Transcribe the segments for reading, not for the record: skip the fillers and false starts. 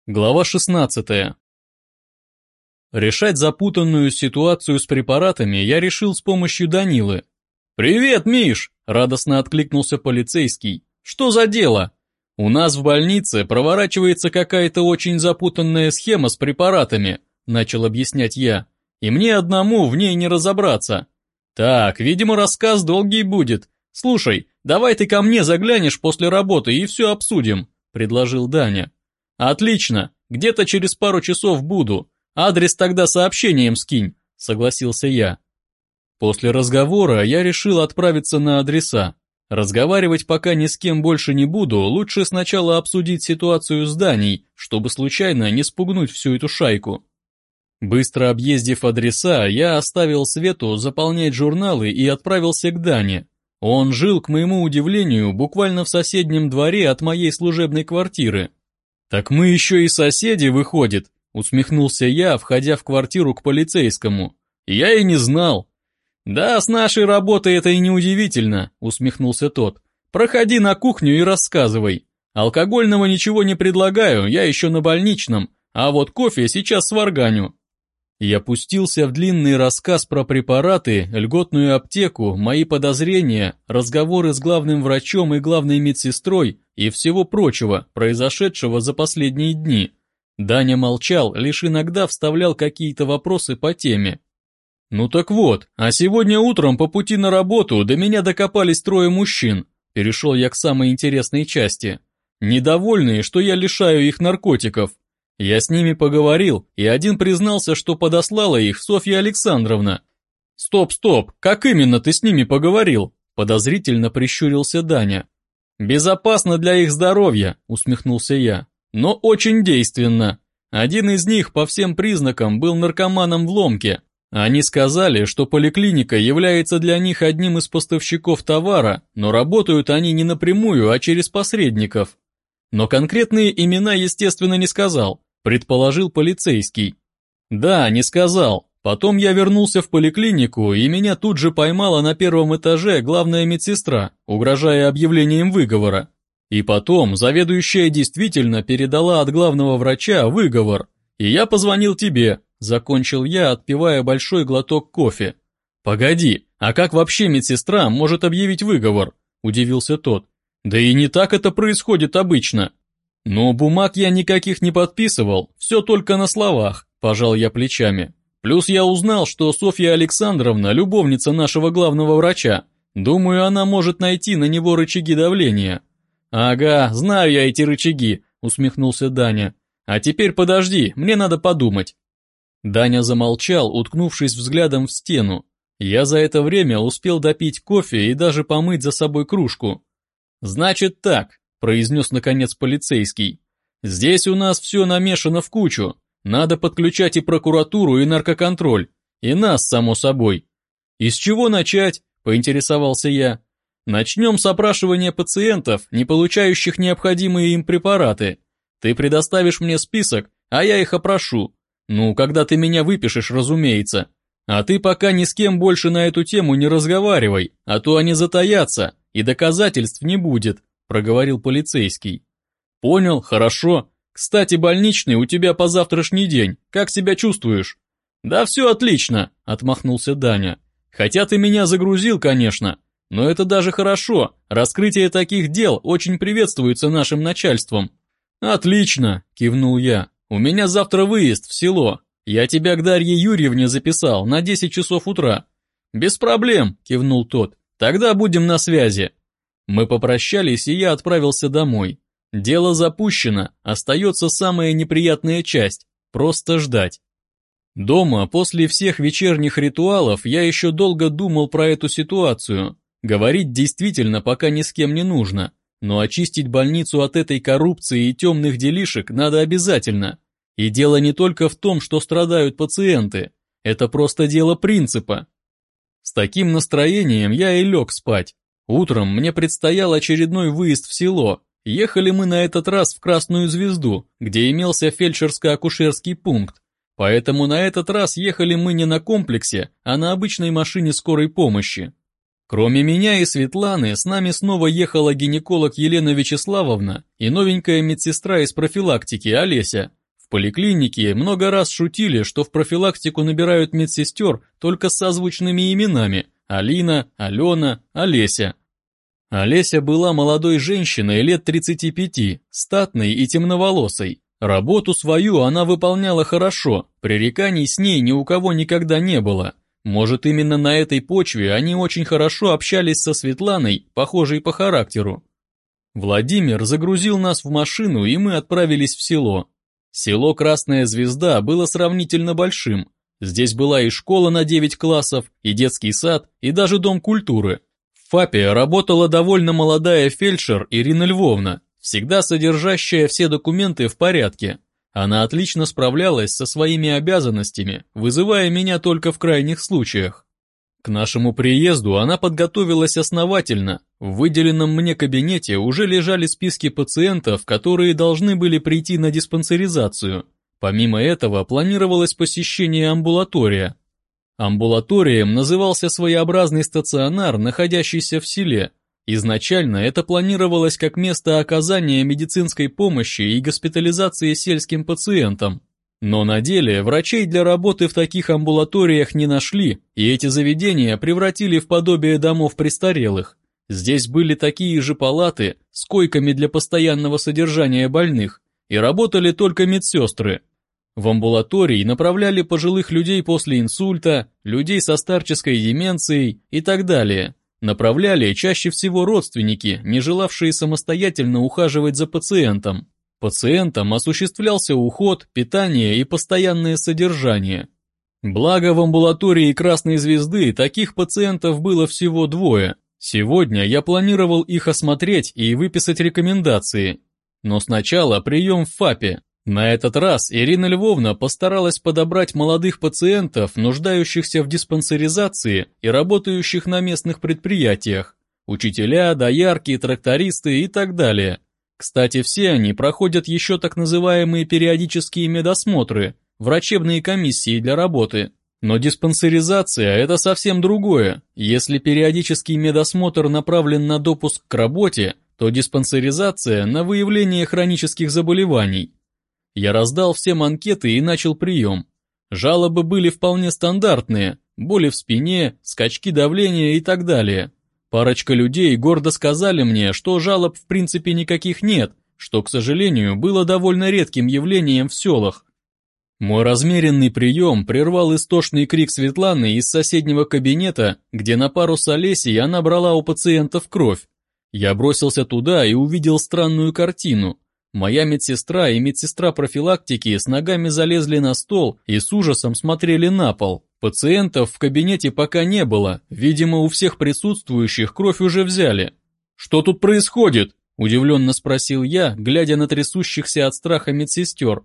Глава 16. Решать запутанную ситуацию с препаратами я решил с помощью Данилы. «Привет, Миш!» – радостно откликнулся полицейский. «Что за дело? У нас в больнице проворачивается какая-то очень запутанная схема с препаратами», – начал объяснять я. «И мне одному в ней не разобраться. Так, видимо, рассказ долгий будет. Слушай, давай ты ко мне заглянешь после работы и все обсудим», – предложил Даня. «Отлично, где-то через пару часов буду. Адрес тогда сообщением скинь», — согласился я. После разговора я решил отправиться на адреса. Разговаривать пока ни с кем больше не буду, лучше сначала обсудить ситуацию с Даней, чтобы случайно не спугнуть всю эту шайку. Быстро объездив адреса, я оставил Свету заполнять журналы и отправился к Дане. Он жил, к моему удивлению, буквально в соседнем дворе от моей служебной квартиры. «Так мы еще и соседи, выходит», — усмехнулся я, входя в квартиру к полицейскому. «Я и не знал». «Да, с нашей работой это и не удивительно», — усмехнулся тот. «Проходи на кухню и рассказывай. Алкогольного ничего не предлагаю, я еще на больничном, а вот кофе сейчас сварганю». Я пустился в длинный рассказ про препараты, льготную аптеку, мои подозрения, разговоры с главным врачом и главной медсестрой и всего прочего, произошедшего за последние дни. Даня молчал, лишь иногда вставлял какие-то вопросы по теме. «Ну так вот, а сегодня утром по пути на работу до меня докопались трое мужчин», перешел я к самой интересной части. «Недовольные, что я лишаю их наркотиков. Я с ними поговорил, и один признался, что подослала их Софья Александровна». «Стоп, как именно ты с ними поговорил?» Подозрительно прищурился Даня. «Безопасно для их здоровья», усмехнулся я, «но очень действенно. Один из них по всем признакам был наркоманом в ломке. Они сказали, что поликлиника является для них одним из поставщиков товара, но работают они не напрямую, а через посредников. Но конкретные имена, естественно, не сказал, предположил полицейский. Да, не сказал. Потом я вернулся в поликлинику, и меня тут же поймала на первом этаже главная медсестра, угрожая объявлением выговора. И потом заведующая действительно передала от главного врача выговор. И я позвонил тебе, закончил я, отпивая большой глоток кофе. Погоди, а как вообще медсестра может объявить выговор? Удивился тот. Да и не так это происходит обычно. Но бумаг я никаких не подписывал, все только на словах, пожал я плечами. Плюс я узнал, что Софья Александровна любовница нашего главного врача. Думаю, она может найти на него рычаги давления. Ага, знаю я эти рычаги, усмехнулся Даня. А теперь подожди, мне надо подумать. Даня замолчал, уткнувшись взглядом в стену. Я за это время успел допить кофе и даже помыть за собой кружку. «Значит так», — произнес наконец полицейский. «Здесь у нас все намешано в кучу. Надо подключать и прокуратуру, и наркоконтроль. И нас, само собой». «И с чего начать?» — поинтересовался я. «Начнем с опрашивания пациентов, не получающих необходимые им препараты. Ты предоставишь мне список, а я их опрошу. Ну, когда ты меня выпишешь, разумеется. А ты пока ни с кем больше на эту тему не разговаривай, а то они затаятся, и доказательств не будет», — проговорил полицейский. «Понял, хорошо. Кстати, больничный у тебя по завтрашний день. Как себя чувствуешь?» «Да все отлично», — отмахнулся Даня. «Хотя ты меня загрузил, конечно. Но это даже хорошо. Раскрытие таких дел очень приветствуется нашим начальством». «Отлично», — кивнул я. «У меня завтра выезд в село. Я тебя к Дарье Юрьевне записал на 10 часов утра». «Без проблем», — кивнул тот. «Тогда будем на связи». Мы попрощались, и я отправился домой. Дело запущено, остается самая неприятная часть – просто ждать. Дома, после всех вечерних ритуалов, я еще долго думал про эту ситуацию. Говорить действительно пока ни с кем не нужно, но очистить больницу от этой коррупции и темных делишек надо обязательно. И дело не только в том, что страдают пациенты, это просто дело принципа. С таким настроением я и лег спать. Утром мне предстоял очередной выезд в село. Ехали мы на этот раз в Красную Звезду, где имелся фельдшерско-акушерский пункт. Поэтому на этот раз ехали мы не на комплексе, а на обычной машине скорой помощи. Кроме меня и Светланы, с нами снова ехала гинеколог Елена Вячеславовна и новенькая медсестра из профилактики Олеся. поликлинике много раз шутили, что в профилактику набирают медсестер только с созвучными именами – Алина, Алена, Олеся. Олеся была молодой женщиной лет 35, статной и темноволосой. Работу свою она выполняла хорошо, пререканий с ней ни у кого никогда не было. Может, именно на этой почве они очень хорошо общались со Светланой, похожей по характеру. Владимир загрузил нас в машину, и мы отправились в село. Село Красная Звезда было сравнительно большим. Здесь была и школа на 9 классов, и детский сад, и даже дом культуры. В ФАПе работала довольно молодая фельдшер Ирина Львовна, всегда содержащая все документы в порядке. Она отлично справлялась со своими обязанностями, вызывая меня только в крайних случаях. К нашему приезду она подготовилась основательно. В выделенном мне кабинете уже лежали списки пациентов, которые должны были прийти на диспансеризацию. Помимо этого планировалось посещение амбулатория. Амбулаторием назывался своеобразный стационар, находящийся в селе. Изначально это планировалось как место оказания медицинской помощи и госпитализации сельским пациентам. Но на деле врачей для работы в таких амбулаториях не нашли, и эти заведения превратили в подобие домов престарелых. Здесь были такие же палаты с койками для постоянного содержания больных, и работали только медсестры. В амбулатории направляли пожилых людей после инсульта, людей со старческой деменцией и так далее. Направляли чаще всего родственники, не желавшие самостоятельно ухаживать за пациентом. Пациентам осуществлялся уход, питание и постоянное содержание. Благо в амбулатории Красной Звезды таких пациентов было всего 2. Сегодня я планировал их осмотреть и выписать рекомендации. Но сначала прием в ФАПе. На этот раз Ирина Львовна постаралась подобрать молодых пациентов, нуждающихся в диспансеризации и работающих на местных предприятиях. Учителя, доярки, трактористы и так далее. Кстати, все они проходят еще так называемые периодические медосмотры, врачебные комиссии для работы. Но диспансеризация – это совсем другое. Если периодический медосмотр направлен на допуск к работе, то диспансеризация – на выявление хронических заболеваний. Я раздал всем анкеты и начал прием. Жалобы были вполне стандартные – боли в спине, скачки давления и так далее. Парочка людей гордо сказали мне, что жалоб в принципе никаких нет, что, к сожалению, было довольно редким явлением в селах. Мой размеренный прием прервал истошный крик Светланы из соседнего кабинета, где на пару с Олесей она брала у пациентов кровь. Я бросился туда и увидел странную картину. Моя медсестра и медсестра профилактики с ногами залезли на стол и с ужасом смотрели на пол. Пациентов в кабинете пока не было, видимо, у всех присутствующих кровь уже взяли. «Что тут происходит?» – удивленно спросил я, глядя на трясущихся от страха медсестер.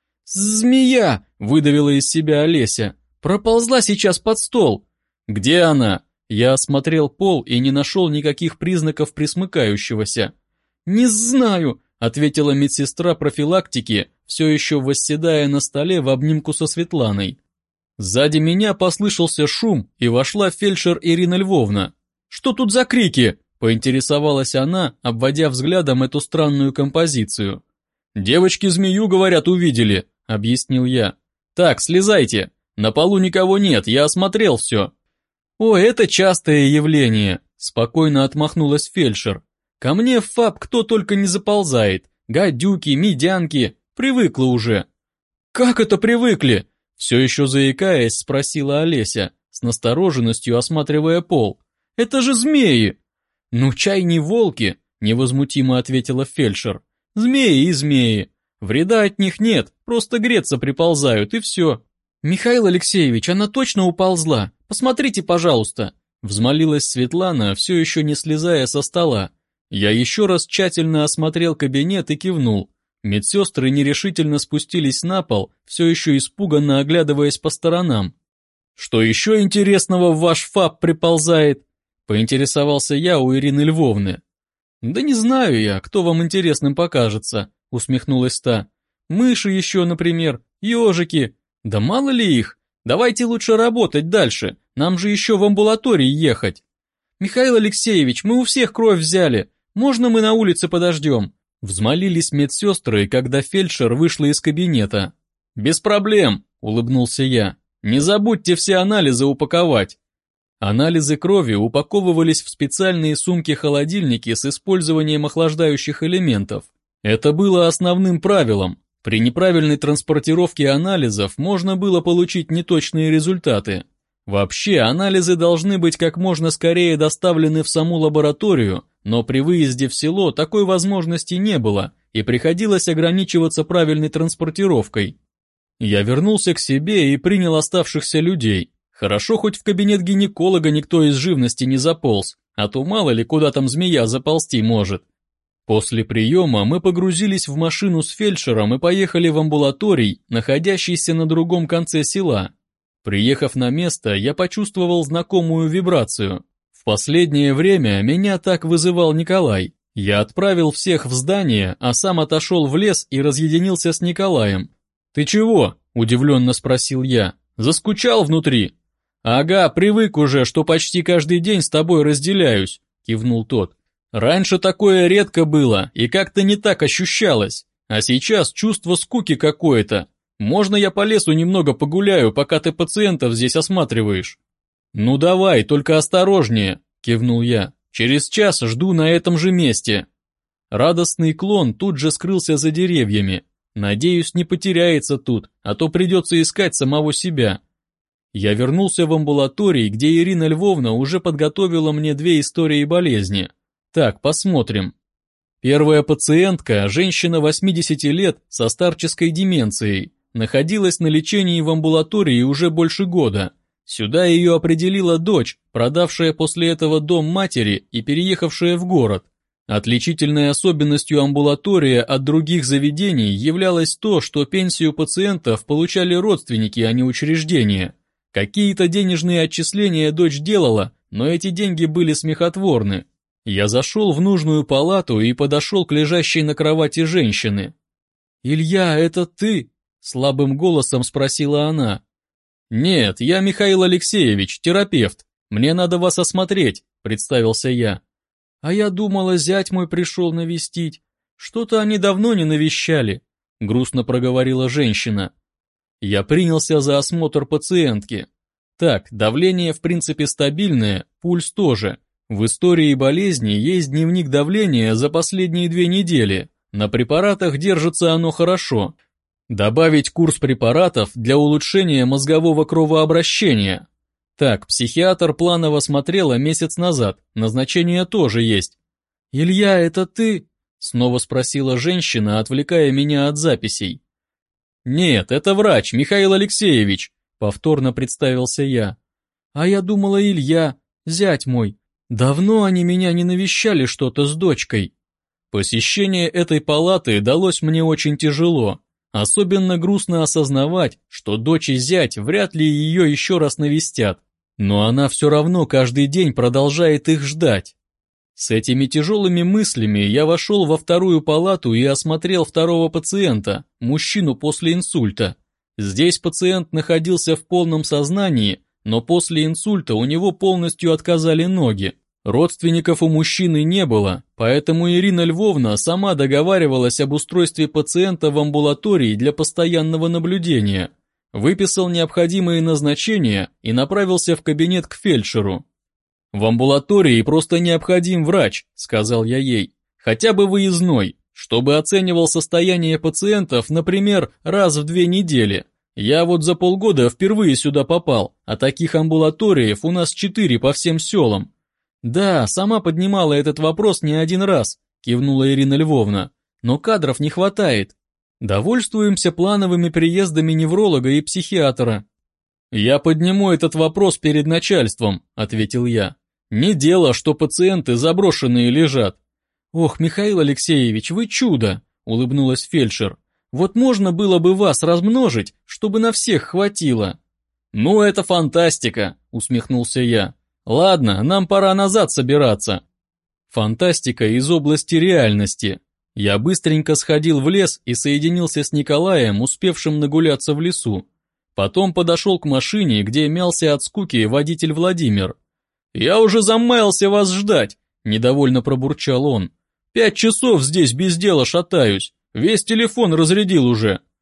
«Змея!» – выдавила из себя Олеся. «Проползла сейчас под стол». «Где она?» Я осмотрел пол и не нашел никаких признаков присмыкающегося. «Не знаю», – ответила медсестра профилактики, все еще восседая на столе в обнимку со Светланой. Сзади меня послышался шум, и вошла фельдшер Ирина Львовна. «Что тут за крики?» – поинтересовалась она, обводя взглядом эту странную композицию. «Девочки змею, говорят, увидели», – объяснил я. «Так, слезайте. На полу никого нет, я осмотрел все». «О, это частое явление», – спокойно отмахнулась фельдшер. «Ко мне в ФАП кто только не заползает. Гадюки, медянки. Привыкла уже». «Как это привыкли?» – все еще заикаясь, спросила Олеся, с настороженностью осматривая пол. «Это же змеи!» «Ну, чай не волки», – невозмутимо ответила фельдшер. «Змеи и змеи. Вреда от них нет, просто греться приползают, и все». «Михаил Алексеевич, она точно уползла? Посмотрите, пожалуйста», – взмолилась Светлана, все еще не слезая со стола. Я еще раз тщательно осмотрел кабинет и кивнул. Медсестры нерешительно спустились на пол, все еще испуганно оглядываясь по сторонам. «Что еще интересного в ваш ФАП приползает?» – поинтересовался я у Ирины Львовны. «Да не знаю я, кто вам интересным покажется», – усмехнулась та. «Мыши еще, например, ежики. Да мало ли их. Давайте лучше работать дальше, нам же еще в амбулатории ехать». «Михаил Алексеевич, мы у всех кровь взяли. Можно мы на улице подождем?» Взмолились медсестры, когда фельдшер вышла из кабинета. «Без проблем», — улыбнулся я. «Не забудьте все анализы упаковать». Анализы крови упаковывались в специальные сумки-холодильники с использованием охлаждающих элементов. Это было основным правилом. При неправильной транспортировке анализов можно было получить неточные результаты. Вообще, анализы должны быть как можно скорее доставлены в саму лабораторию, но при выезде в село такой возможности не было, и приходилось ограничиваться правильной транспортировкой. Я вернулся к себе и принял оставшихся людей. Хорошо, хоть в кабинет гинеколога никто из живности не заполз, а то мало ли куда там змея заползти может. После приема мы погрузились в машину с фельдшером и поехали в амбулаторий, находящийся на другом конце села. Приехав на место, я почувствовал знакомую вибрацию. В последнее время меня так вызывал Николай. Я отправил всех в здание, а сам отошел в лес и разъединился с Николаем. «Ты чего?» – удивленно спросил я. «Заскучал внутри?» «Ага, привык уже, что почти каждый день с тобой разделяюсь», – кивнул тот. «Раньше такое редко было и как-то не так ощущалось, а сейчас чувство скуки какое-то. Можно я по лесу немного погуляю, пока ты пациентов здесь осматриваешь?» «Ну давай, только осторожнее», – кивнул я. «Через час жду на этом же месте». Радостный клон тут же скрылся за деревьями. Надеюсь, не потеряется тут, а то придется искать самого себя. Я вернулся в амбулаторий, где Ирина Львовна уже подготовила мне 2 истории болезни. Так, посмотрим. Первая пациентка, женщина 80 лет со старческой деменцией, находилась на лечении в амбулатории уже больше года. Сюда ее определила дочь, продавшая после этого дом матери и переехавшая в город. Отличительной особенностью амбулатории от других заведений являлось то, что пенсию пациентов получали родственники, а не учреждения. Какие-то денежные отчисления дочь делала, но эти деньги были смехотворны. Я зашел в нужную палату и подошел к лежащей на кровати женщины. «Илья, это ты?» – слабым голосом спросила она. «Нет, я Михаил Алексеевич, терапевт. Мне надо вас осмотреть», – представился я. «А я думала, зять мой пришел навестить. Что-то они давно не навещали», – грустно проговорила женщина. Я принялся за осмотр пациентки. Так, давление в принципе стабильное, пульс тоже. В истории болезни есть дневник давления за последние 2 недели. На препаратах держится оно хорошо. Добавить курс препаратов для улучшения мозгового кровообращения. Так, психиатр планово смотрела месяц назад, назначение тоже есть. «Илья, это ты?» – снова спросила женщина, отвлекая меня от записей. «Нет, это врач, Михаил Алексеевич», – повторно представился я. «А я думала, Илья, зять мой. Давно они меня не навещали что-то с дочкой». Посещение этой палаты далось мне очень тяжело. Особенно грустно осознавать, что дочь и зять вряд ли ее еще раз навестят. Но она все равно каждый день продолжает их ждать. С этими тяжелыми мыслями я вошел во 2-ю палату и осмотрел 2-го пациента, мужчину после инсульта. Здесь пациент находился в полном сознании, но после инсульта у него полностью отказали ноги. Родственников у мужчины не было, поэтому Ирина Львовна сама договаривалась об устройстве пациента в амбулатории для постоянного наблюдения. Выписал необходимые назначения и направился в кабинет к фельдшеру. «В амбулатории просто необходим врач», — сказал я ей, «хотя бы выездной, чтобы оценивал состояние пациентов, например, раз в 2 недели. Я вот за полгода впервые сюда попал, а таких амбулаториев у нас 4 по всем селам». «Да, сама поднимала этот вопрос не один раз», — кивнула Ирина Львовна, «но кадров не хватает. Довольствуемся плановыми приездами невролога и психиатра». «Я подниму этот вопрос перед начальством», — ответил я. «Не дело, что пациенты заброшенные лежат». «Ох, Михаил Алексеевич, вы чудо!» — улыбнулась фельдшер. «Вот можно было бы вас размножить, чтобы на всех хватило». «Ну, это фантастика», — усмехнулся я. «Ладно, нам пора назад собираться». Фантастика из области реальности. Я быстренько сходил в лес и соединился с Николаем, успевшим нагуляться в лесу. Потом подошел к машине, где мялся от скуки водитель Владимир. «Я уже замаялся вас ждать», — недовольно пробурчал он. 5 часов здесь без дела шатаюсь, весь телефон разрядил уже».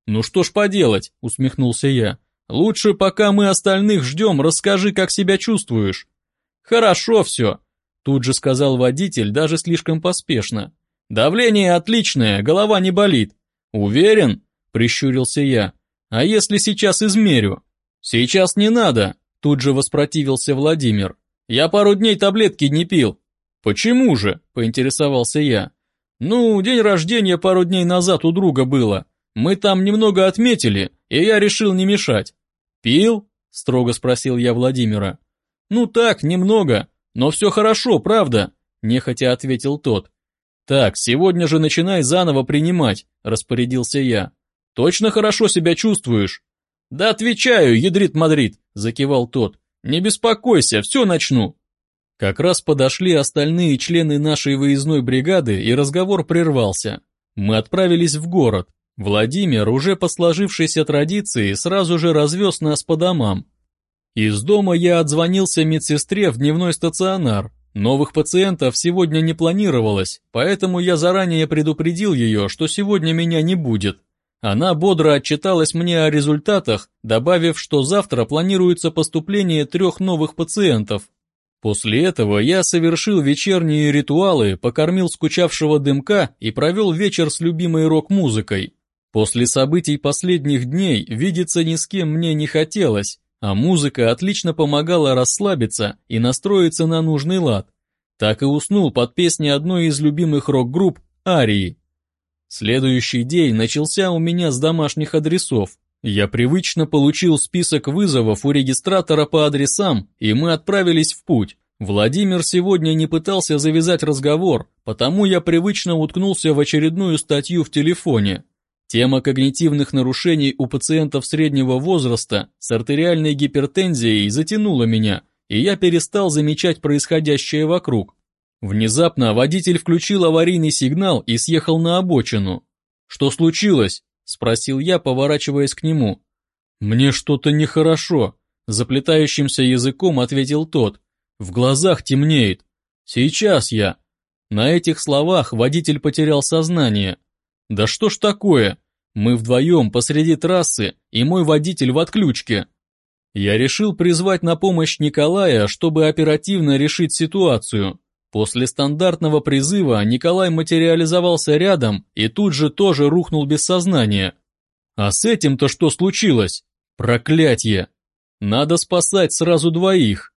«Ну что ж поделать», — усмехнулся я. «Лучше, пока мы остальных ждем, расскажи, как себя чувствуешь». «Хорошо все», — тут же сказал водитель, даже слишком поспешно. «Давление отличное, голова не болит». «Уверен?» — прищурился я. «А если сейчас измерю?» «Сейчас не надо», — тут же воспротивился Владимир. «Я пару дней таблетки не пил». «Почему же?» — поинтересовался я. «Ну, день рождения пару дней назад у друга было. Мы там немного отметили, и я решил не мешать». «Пил?» — строго спросил я Владимира. «Ну так, немного, но все хорошо, правда?» — нехотя ответил тот. «Так, сегодня же начинай заново принимать», — распорядился я. «Точно хорошо себя чувствуешь?» «Да отвечаю, ядрит-мадрид», — закивал тот. «Не беспокойся, все начну». Как раз подошли остальные члены нашей выездной бригады, и разговор прервался. Мы отправились в город. Владимир, уже по сложившейся традиции, сразу же развез нас по домам. Из дома я отзвонился медсестре в дневной стационар. Новых пациентов сегодня не планировалось, поэтому я заранее предупредил ее, что сегодня меня не будет. Она бодро отчиталась мне о результатах, добавив, что завтра планируется поступление 3 новых пациентов. После этого я совершил вечерние ритуалы, покормил скучавшего дымка и провел вечер с любимой рок-музыкой. После событий последних дней видеться ни с кем мне не хотелось, а музыка отлично помогала расслабиться и настроиться на нужный лад. Так и уснул под песни одной из любимых рок-групп «Арии». Следующий день начался у меня с домашних адресов. Я привычно получил список вызовов у регистратора по адресам, и мы отправились в путь. Владимир сегодня не пытался завязать разговор, потому я привычно уткнулся в очередную статью в телефоне. Тема когнитивных нарушений у пациентов среднего возраста с артериальной гипертензией затянула меня, и я перестал замечать происходящее вокруг. Внезапно водитель включил аварийный сигнал и съехал на обочину. «Что случилось?» – спросил я, поворачиваясь к нему. «Мне что-то нехорошо», – заплетающимся языком ответил тот. «В глазах темнеет. Сейчас я». На этих словах водитель потерял сознание. «Да что ж такое? Мы вдвоем посреди трассы, и мой водитель в отключке». Я решил призвать на помощь Николая, чтобы оперативно решить ситуацию. После стандартного призыва Николай материализовался рядом и тут же тоже рухнул без сознания. А с этим-то что случилось? Проклятье! Надо спасать сразу двоих.